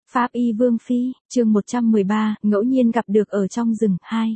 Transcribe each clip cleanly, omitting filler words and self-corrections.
Pháp Y Vương Phi, chương 113, ngẫu nhiên gặp được ở trong rừng, 2.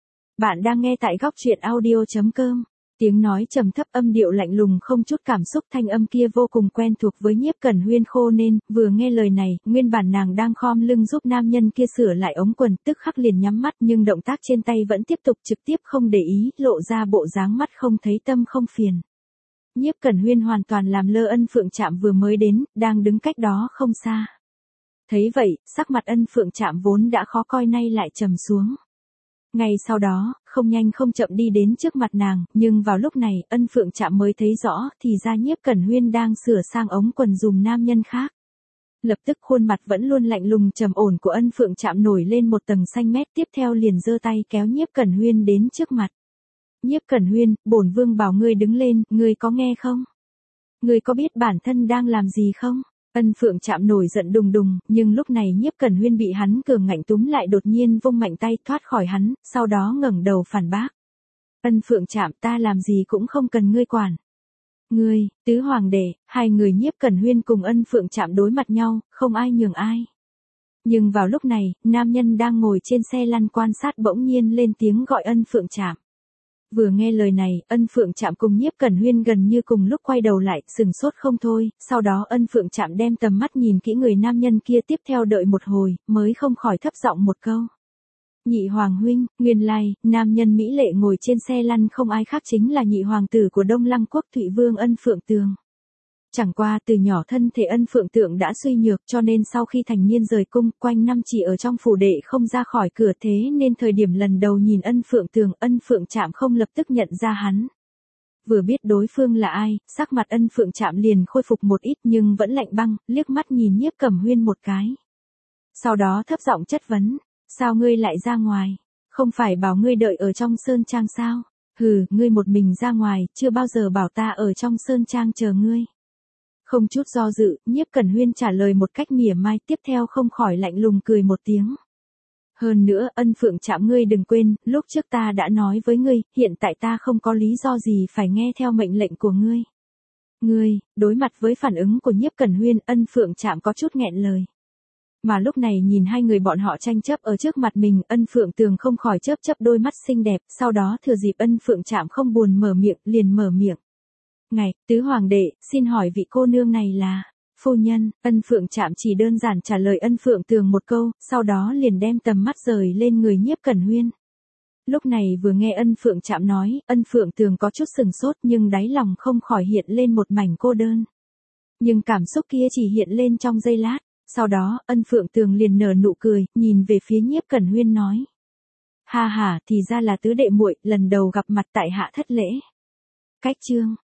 Bạn đang nghe tại góc truyện audio.com. Tiếng nói trầm thấp, âm điệu lạnh lùng không chút cảm xúc, thanh âm kia vô cùng quen thuộc với Nhiếp Cẩn Huyên, khô nên, vừa nghe lời này, nguyên bản nàng đang khom lưng giúp nam nhân kia sửa lại ống quần, tức khắc liền nhắm mắt, nhưng động tác trên tay vẫn tiếp tục, trực tiếp không để ý, lộ ra bộ dáng mắt không thấy tâm không phiền. Nhiếp Cẩn Huyên hoàn toàn làm lơ Ân Phượng Trạm vừa mới đến, đang đứng cách đó không xa. Thấy vậy, sắc mặt Ân Phượng Trạm vốn đã khó coi nay lại trầm xuống. Ngay sau đó, không nhanh không chậm đi đến trước mặt nàng, nhưng vào lúc này, Ân Phượng Trạm mới thấy rõ, thì ra Nhiếp Cẩn Huyên đang sửa sang ống quần dùm nam nhân khác. Lập tức khuôn mặt vẫn luôn lạnh lùng trầm ổn của Ân Phượng Trạm nổi lên một tầng xanh mét, tiếp theo liền giơ tay kéo Nhiếp Cẩn Huyên đến trước mặt. Nhiếp Cẩn Huyên, bổn vương bảo ngươi đứng lên, ngươi có nghe không? Ngươi có biết bản thân đang làm gì không? Ân Phượng Trạm nổi giận đùng đùng, nhưng lúc này Nhiếp Cẩn Huyên bị hắn cường ngạnh túm lại, đột nhiên vung mạnh tay thoát khỏi hắn, sau đó ngẩng đầu phản bác. Ân Phượng Trạm, ta làm gì cũng không cần ngươi quản. Ngươi, tứ hoàng đệ, hai người Nhiếp Cẩn Huyên cùng Ân Phượng Trạm đối mặt nhau, không ai nhường ai. Nhưng vào lúc này, nam nhân đang ngồi trên xe lăn quan sát bỗng nhiên lên tiếng gọi Ân Phượng Trạm. Vừa nghe lời này, Ân Phượng Trạm cùng Nhiếp Cẩn Huyên gần như cùng lúc quay đầu lại, sừng sốt không thôi, sau đó Ân Phượng Trạm đem tầm mắt nhìn kỹ người nam nhân kia, tiếp theo đợi một hồi, mới không khỏi thấp giọng một câu. Nhị hoàng huynh, nguyên lai, nam nhân mỹ lệ ngồi trên xe lăn không ai khác chính là nhị hoàng tử của Đông Lăng quốc Thụy Vương Ân Phượng Tường. Chẳng qua từ nhỏ thân thể Ân Phượng Tường đã suy nhược, cho nên sau khi thành niên rời cung, quanh năm chỉ ở trong phủ đệ không ra khỏi cửa, thế nên thời điểm lần đầu nhìn Ân Phượng Tường, Ân Phượng Trạm không lập tức nhận ra hắn. Vừa biết đối phương là ai, sắc mặt Ân Phượng Trạm liền khôi phục một ít nhưng vẫn lạnh băng, liếc mắt nhìn Nhiếp Cẩm Huyên một cái. Sau đó thấp giọng chất vấn, sao ngươi lại ra ngoài? Không phải bảo ngươi đợi ở trong sơn trang sao? Hừ, ngươi một mình ra ngoài, chưa bao giờ bảo ta ở trong sơn trang chờ ngươi. Không chút do dự, Nhiếp Cẩn Huyên trả lời một cách mỉa mai, tiếp theo không khỏi lạnh lùng cười một tiếng. Hơn nữa, Ân Phượng Trạm, ngươi đừng quên, lúc trước ta đã nói với ngươi, hiện tại ta không có lý do gì phải nghe theo mệnh lệnh của ngươi. Ngươi, đối mặt với phản ứng của Nhiếp Cẩn Huyên, Ân Phượng Trạm có chút nghẹn lời. Mà lúc này nhìn hai người bọn họ tranh chấp ở trước mặt mình, Ân Phượng Tường không khỏi chớp chớp đôi mắt xinh đẹp, sau đó thừa dịp Ân Phượng Trạm không buồn mở miệng, liền mở miệng. Ngài, tứ hoàng đệ, xin hỏi vị cô nương này là... Phu nhân. Ân Phượng Trạm chỉ đơn giản trả lời Ân Phượng Tường một câu, sau đó liền đem tầm mắt rời lên người Nhiếp Cẩn Huyên. Lúc này vừa nghe Ân Phượng Trạm nói, Ân Phượng Tường có chút sừng sốt nhưng đáy lòng không khỏi hiện lên một mảnh cô đơn. Nhưng cảm xúc kia chỉ hiện lên trong giây lát, sau đó Ân Phượng Tường liền nở nụ cười, nhìn về phía Nhiếp Cẩn Huyên nói. Ha ha, thì ra là tứ đệ muội, lần đầu gặp mặt tại hạ thất lễ. Cách chương.